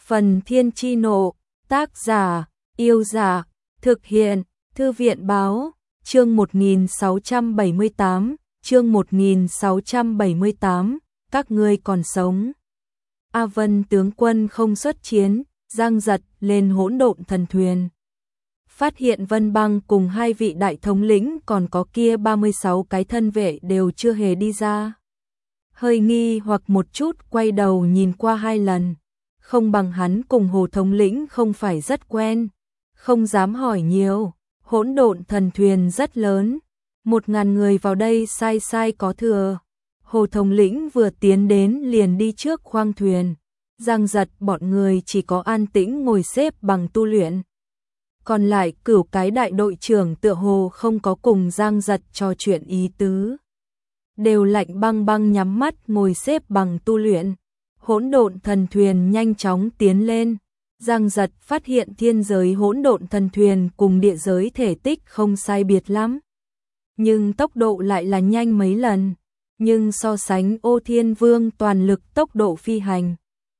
Phần Thiên Chi Nộ, tác giả, Yêu Dạ, thực hiện, Thư viện Báo, chương 1678, chương 1678, các ngươi còn sống. A Vân tướng quân không xuất chiến, Giang Giật lên hỗn độn thần thuyền. Phát hiện Vân Băng cùng hai vị đại thống lĩnh còn có kia 36 cái thân vệ đều chưa hề đi ra. Hơi nghi hoặc một chút quay đầu nhìn qua hai lần. Không bằng hắn cùng Hồ thống lĩnh không phải rất quen. Không dám hỏi nhiều, hỗn độn thần thuyền rất lớn. 1000 người vào đây sai sai có thừa. Hồ thống lĩnh vừa tiến đến liền đi trước khoang thuyền. Giang Giật bọn người chỉ có an tĩnh ngồi xếp bằng tu luyện. Còn lại cửu cái đại đội trưởng tựa hồ không có cùng Giang Giật trò chuyện ý tứ. Đều lạnh băng băng nhắm mắt ngồi xếp bằng tu luyện. Hỗn độn thần thuyền nhanh chóng tiến lên. Giang Giật phát hiện thiên giới hỗn độn thần thuyền cùng địa giới thể tích không sai biệt lắm. Nhưng tốc độ lại là nhanh mấy lần. Nhưng so sánh Ô Thiên Vương toàn lực tốc độ phi hành.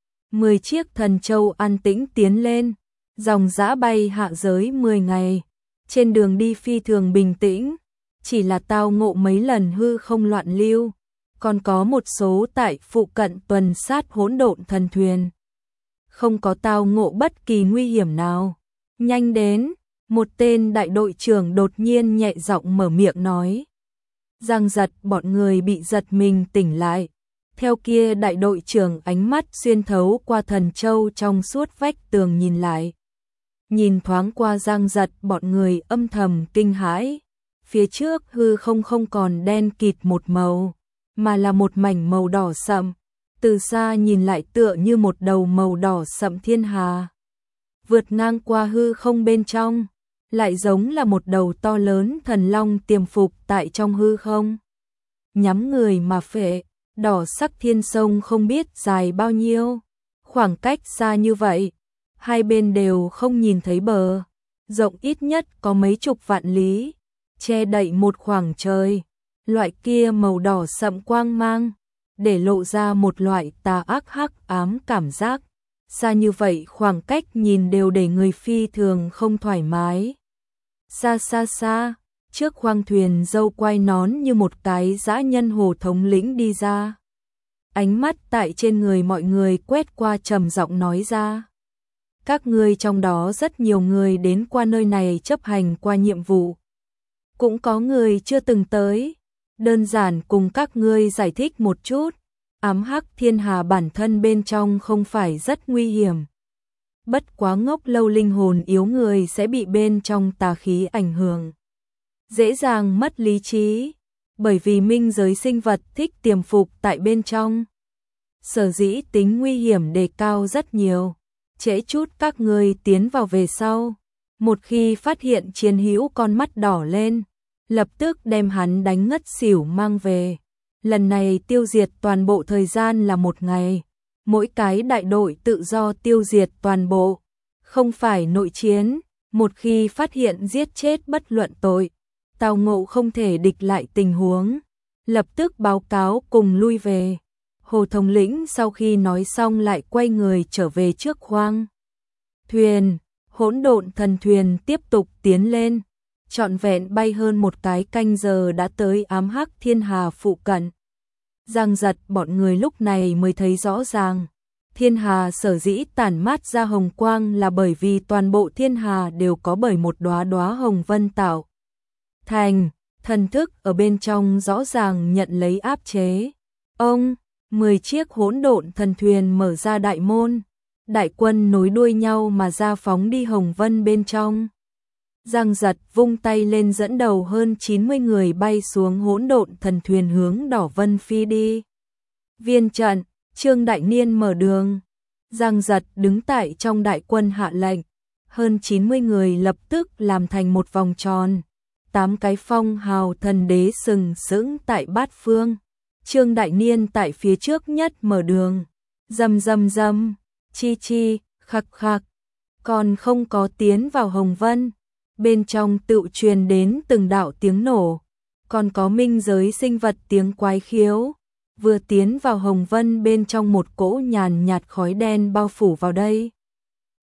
10 chiếc thần châu an tĩnh tiến lên. Dòng dã bay hạ giới 10 ngày. Trên đường đi phi thường bình tĩnh. Chỉ là tao ngộ mấy lần hư không loạn lưu. Còn có một số tại phụ cận tuần sát hỗn độn thần thuyền. Không có tao ngộ bất kỳ nguy hiểm nào. Nhanh đến, một tên đại đội trưởng đột nhiên nhẹ giọng mở miệng nói. Giang Giật bọn người bị giật mình tỉnh lại. Theo kia đại đội trưởng ánh mắt xuyên thấu qua thần châu trong suốt vách tường nhìn lại. Nhìn thoáng qua Giang Giật bọn người âm thầm kinh hãi. Phía trước hư không còn đen kịt một màu, mà là một mảnh màu đỏ sậm. Từ xa nhìn lại tựa như một đầu màu đỏ sậm thiên hà. Vượt ngang qua hư không bên trong, lại giống là một đầu to lớn thần long tiềm phục tại trong hư không. Nhắm người mà phệ, đỏ sắc thiên sông không biết dài bao nhiêu. Khoảng cách xa như vậy, hai bên đều không nhìn thấy bờ. Rộng ít nhất có mấy chục vạn lý, che đậy một khoảng trời. Loại kia màu đỏ sậm quang mang, để lộ ra một loại tà ác hắc ám cảm giác. Xa như vậy khoảng cách nhìn đều để người phi thường không thoải mái. Xa xa xa, trước khoang thuyền dâu quai nón như một cái dã nhân Hồ thống lĩnh đi ra. Ánh mắt tại trên người mọi người quét qua trầm giọng nói ra. Các ngươi trong đó rất nhiều người đến qua nơi này chấp hành qua nhiệm vụ. Cũng có người chưa từng tới. Đơn giản cùng các ngươi giải thích một chút. Ám hắc thiên hà bản thân bên trong không phải rất nguy hiểm. Bất quá ngốc lâu linh hồn yếu người sẽ bị bên trong tà khí ảnh hưởng. Dễ dàng mất lý trí. Bởi vì minh giới sinh vật thích tiềm phục tại bên trong. Sở dĩ tính nguy hiểm đề cao rất nhiều. Trễ chút các ngươi tiến vào về sau. Một khi phát hiện chiến hữu con mắt đỏ lên, lập tức đem hắn đánh ngất xỉu mang về. Lần này tiêu diệt toàn bộ thời gian là 1 ngày. Mỗi cái đại đội tự do tiêu diệt toàn bộ. Không phải nội chiến. Một khi phát hiện giết chết bất luận tội, tao ngộ không thể địch lại tình huống, lập tức báo cáo cùng lui về. Hồ thống lĩnh sau khi nói xong lại quay người trở về trước khoang thuyền. Hỗn độn thần thuyền tiếp tục tiến lên. Trọn vẹn bay hơn một cái canh giờ đã tới ám hắc thiên hà phụ cận. Giang Giật bọn người lúc này mới thấy rõ ràng. Thiên hà sở dĩ tản mát ra hồng quang là bởi vì toàn bộ thiên hà đều có bởi một đóa đóa hồng vân tạo thành. Thần thức ở bên trong rõ ràng nhận lấy áp chế. 10 chiếc hỗn độn thần thuyền mở ra đại môn. Đại quân nối đuôi nhau mà ra phóng đi hồng vân bên trong. Giang Giật vung tay lên dẫn đầu hơn 90 người bay xuống hỗn độn thần thuyền hướng đỏ vân phi đi. Viên trận, Trương Đại Niên mở đường. Giang Giật đứng tại trong đại quân hạ lệnh. Hơn 90 người lập tức làm thành một vòng tròn. 8 cái phong hào thần đế sừng sững tại bát phương. Trương Đại Niên tại phía trước nhất mở đường. Rầm rầm rầm, chi chi, khắc khắc. Còn không có tiến vào hồng vân. Bên trong tự truyền đến từng đạo tiếng nổ. Còn có minh giới sinh vật tiếng quái khiếu. Vừa tiến vào hồng vân bên trong một cỗ nhàn nhạt khói đen bao phủ vào đây.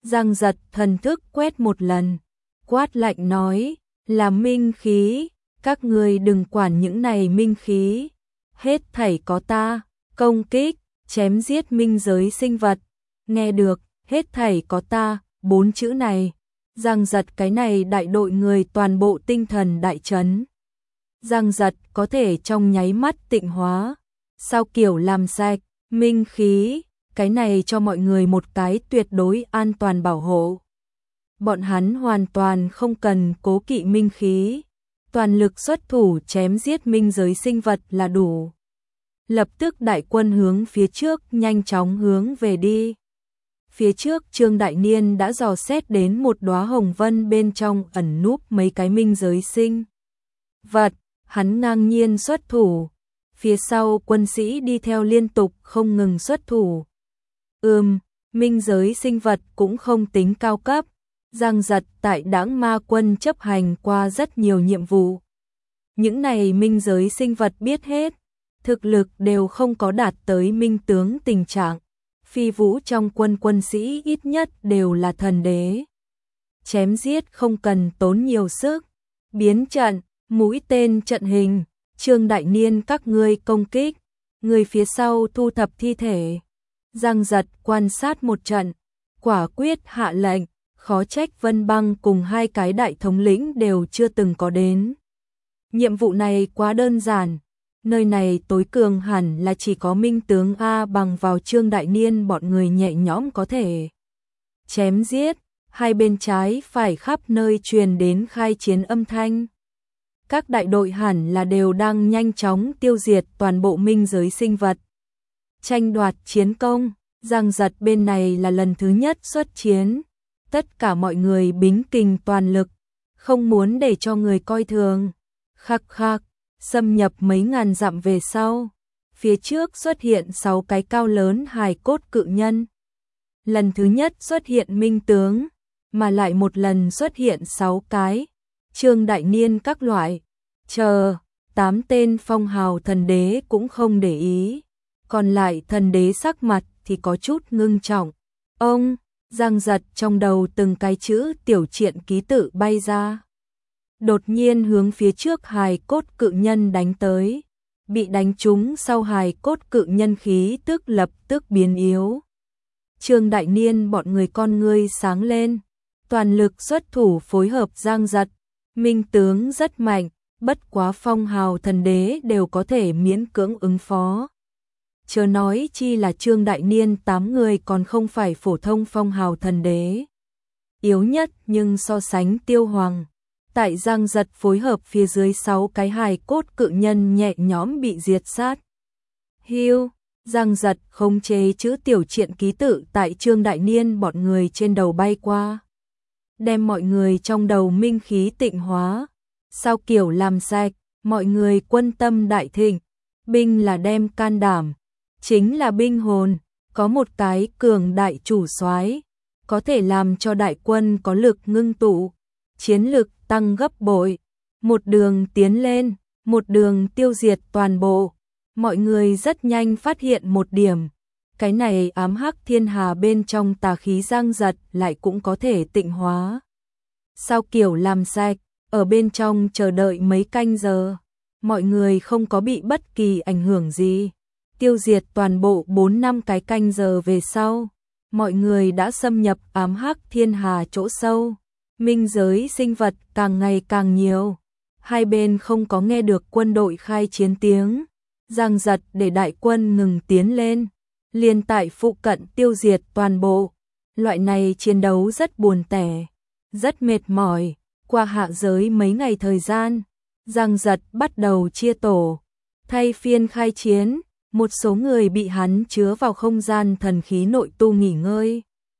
Giang Giật thần thức quét một lần, quát lạnh nói, là minh khí, các ngươi đừng quản những này minh khí, hết thảy có ta, công kích, chém giết minh giới sinh vật. Nghe được, hết thảy có ta, 4 chữ này, Giang Giật cái này đại đội người toàn bộ tinh thần đại chấn. Giang Giật có thể trong nháy mắt tịnh hóa, sao kiểu làm sạch, minh khí, cái này cho mọi người một cái tuyệt đối an toàn bảo hộ. Bọn hắn hoàn toàn không cần cố kỵ minh khí, toàn lực xuất thủ chém giết minh giới sinh vật là đủ. Lập tức đại quân hướng phía trước nhanh chóng hướng về đi. Phía trước Trương Đại Niên đã dò xét đến một đóa hồng vân bên trong ẩn núp mấy cái minh giới sinh vật, hắn ngang nhiên xuất thủ. Phía sau quân sĩ đi theo liên tục không ngừng xuất thủ. Minh giới sinh vật cũng không tính cao cấp. Giang Giật tại Đãng Ma Quân chấp hành qua rất nhiều nhiệm vụ. Những này minh giới sinh vật biết hết, thực lực đều không có đạt tới minh tướng tình trạng. Phi vũ trong quân sĩ ít nhất đều là thần đế. Chém giết không cần tốn nhiều sức. Biến trận, mũi tên trận hình, Trương Đại Niên các ngươi công kích, người phía sau thu thập thi thể. Giang Giật quan sát một trận, quả quyết hạ lệnh, khó trách Vân Băng cùng hai cái đại thống lĩnh đều chưa từng có đến. Nhiệm vụ này quá đơn giản, nơi này tối cường hẳn là chỉ có minh tướng A bằng vào Trương Đại Niên bọn người nhẹ nhõm có thể chém giết, hai bên trái phải khắp nơi truyền đến khai chiến âm thanh. Các đại đội hẳn là đều đang nhanh chóng tiêu diệt toàn bộ minh giới sinh vật. Tranh đoạt chiến công, Giang Giật bên này là lần thứ nhất xuất chiến. Tất cả mọi người bính kình toàn lực, không muốn để cho người coi thường. Khắc khắc, xâm nhập mấy ngàn dặm về sau. Phía trước xuất hiện 6 cái cao lớn hài cốt cự nhân. Lần thứ nhất xuất hiện minh tướng, mà lại một lần xuất hiện 6 cái. Trương Đại Niên các loại, 8 tên phong hào thần đế cũng không để ý. Còn lại thần đế sắc mặt thì có chút ngưng trọng. Ông, Giang Giật trong đầu từng cái chữ tiểu triện ký tự bay ra. Đột nhiên hướng phía trước hài cốt cự nhân đánh tới. Bị đánh trúng sau hài cốt cự nhân khí tức lập tức biến yếu. Trương Đại Niên bọn người con ngươi sáng lên. Toàn lực xuất thủ phối hợp Giang Giật. Minh tướng rất mạnh, bất quá phong hào thần đế đều có thể miễn cưỡng ứng phó. Chớ nói chi là Trương Đại Niên 8 người còn không phải phổ thông phong hào thần đế. Yếu nhất nhưng so sánh Tiêu Hoàng. Tại Giang Giật phối hợp phía dưới 6 cái hài cốt cự nhân nhẹ nhõm bị diệt sát. Hiu, Giang Giật khống chế chữ tiểu triện ký tự tại Trương Đại Niên bọn người trên đầu bay qua. Đem mọi người trong đầu minh khí tịnh hóa. Sao kiểu làm sạch, mọi người quân tâm đại thịnh. Binh là đem can đảm, chính là binh hồn, có một cái cường đại chủ soái, có thể làm cho đại quân có lực ngưng tụ, chiến lực tăng gấp bội, một đường tiến lên, một đường tiêu diệt toàn bộ. Mọi người rất nhanh phát hiện một điểm, cái này ám hắc thiên hà bên trong tà khí Giang Giật lại cũng có thể tịnh hóa. Sao kiểu làm sạch, ở bên trong chờ đợi mấy canh giờ, mọi người không có bị bất kỳ ảnh hưởng gì. Tiêu diệt toàn bộ 4-5 cái canh giờ về sau, mọi người đã xâm nhập ám hắc thiên hà chỗ sâu. Minh giới sinh vật càng ngày càng nhiều. Hai bên không có nghe được quân đội khai chiến tiếng. Giang Giật để đại quân ngừng tiến lên, liền tại phụ cận tiêu diệt toàn bộ. Loại này chiến đấu rất buồn tẻ, rất mệt mỏi. Qua hạ giới mấy ngày thời gian, Giang Giật bắt đầu chia tổ, thay phiên khai chiến. Một số người bị hắn chứa vào không gian thần khí nội tu nghỉ ngơi.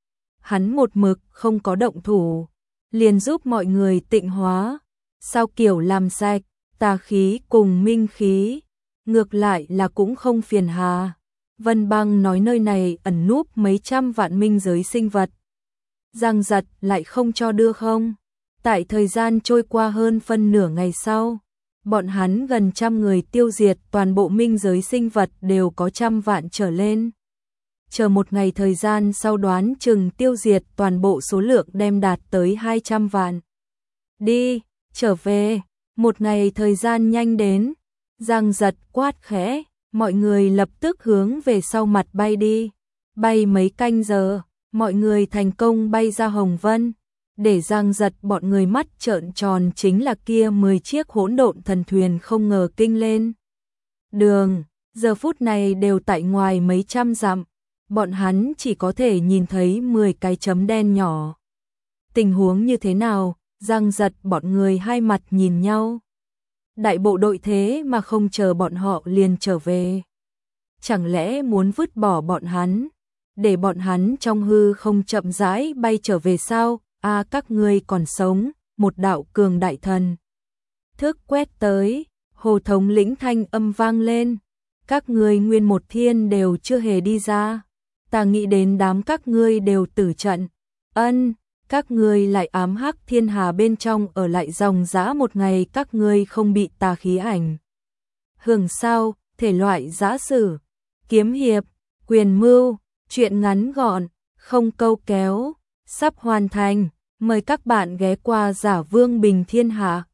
Hắn một mực không có động thủ, liền giúp mọi người tịnh hóa. Sao kiểu làm sạch, tà khí cùng minh khí, ngược lại là cũng không phiền hà. Vân Băng nói nơi này ẩn núp mấy trăm vạn minh giới sinh vật. Giang Giật lại không cho đưa không. Tại thời gian trôi qua hơn phân nửa ngày sau, bọn hắn gần 100 người tiêu diệt toàn bộ minh giới sinh vật đều có 100 vạn trở lên. chờ một ngày thời gian sau đoán chừng tiêu diệt toàn bộ số lượng đem đạt tới 200 vạn. Đi, trở về, một ngày thời gian nhanh đến, Giang Giật quát khẽ, mọi người lập tức hướng về sau mặt bay đi. Bay mấy canh giờ, mọi người thành công bay ra Hồng Vân. Để Giang Giật bọn người mắt trợn tròn chính là kia 10 chiếc hỗn độn thần thuyền không ngờ kinh lên. Đường, giờ phút này đều tại ngoài mấy trăm dặm, bọn hắn chỉ có thể nhìn thấy 10 cái chấm đen nhỏ. Tình huống như thế nào, Giang Giật bọn người hai mặt nhìn nhau. Đại bộ đội thế mà không chờ bọn họ liền trở về. Chẳng lẽ muốn vứt bỏ bọn hắn, để bọn hắn trong hư không chậm rãi bay trở về sao? À, các ngươi còn sống, một đạo cường đại thần thức quét tới, Hồ thống lĩnh thanh âm vang lên, các ngươi nguyên một thiên đều chưa hề đi ra, ta nghĩ đến đám các ngươi đều tử trận. Ân, các ngươi lại ám hắc thiên hà bên trong ở lại dòng dã một ngày, các ngươi không bị tà khí ảnh hưởng sao? Thể loại dã sử, kiếm hiệp, quyền mưu, truyện ngắn gọn, không câu kéo, sắp hoàn thành. Mời các bạn ghé qua Giả Vương Bình Thiên Hạ.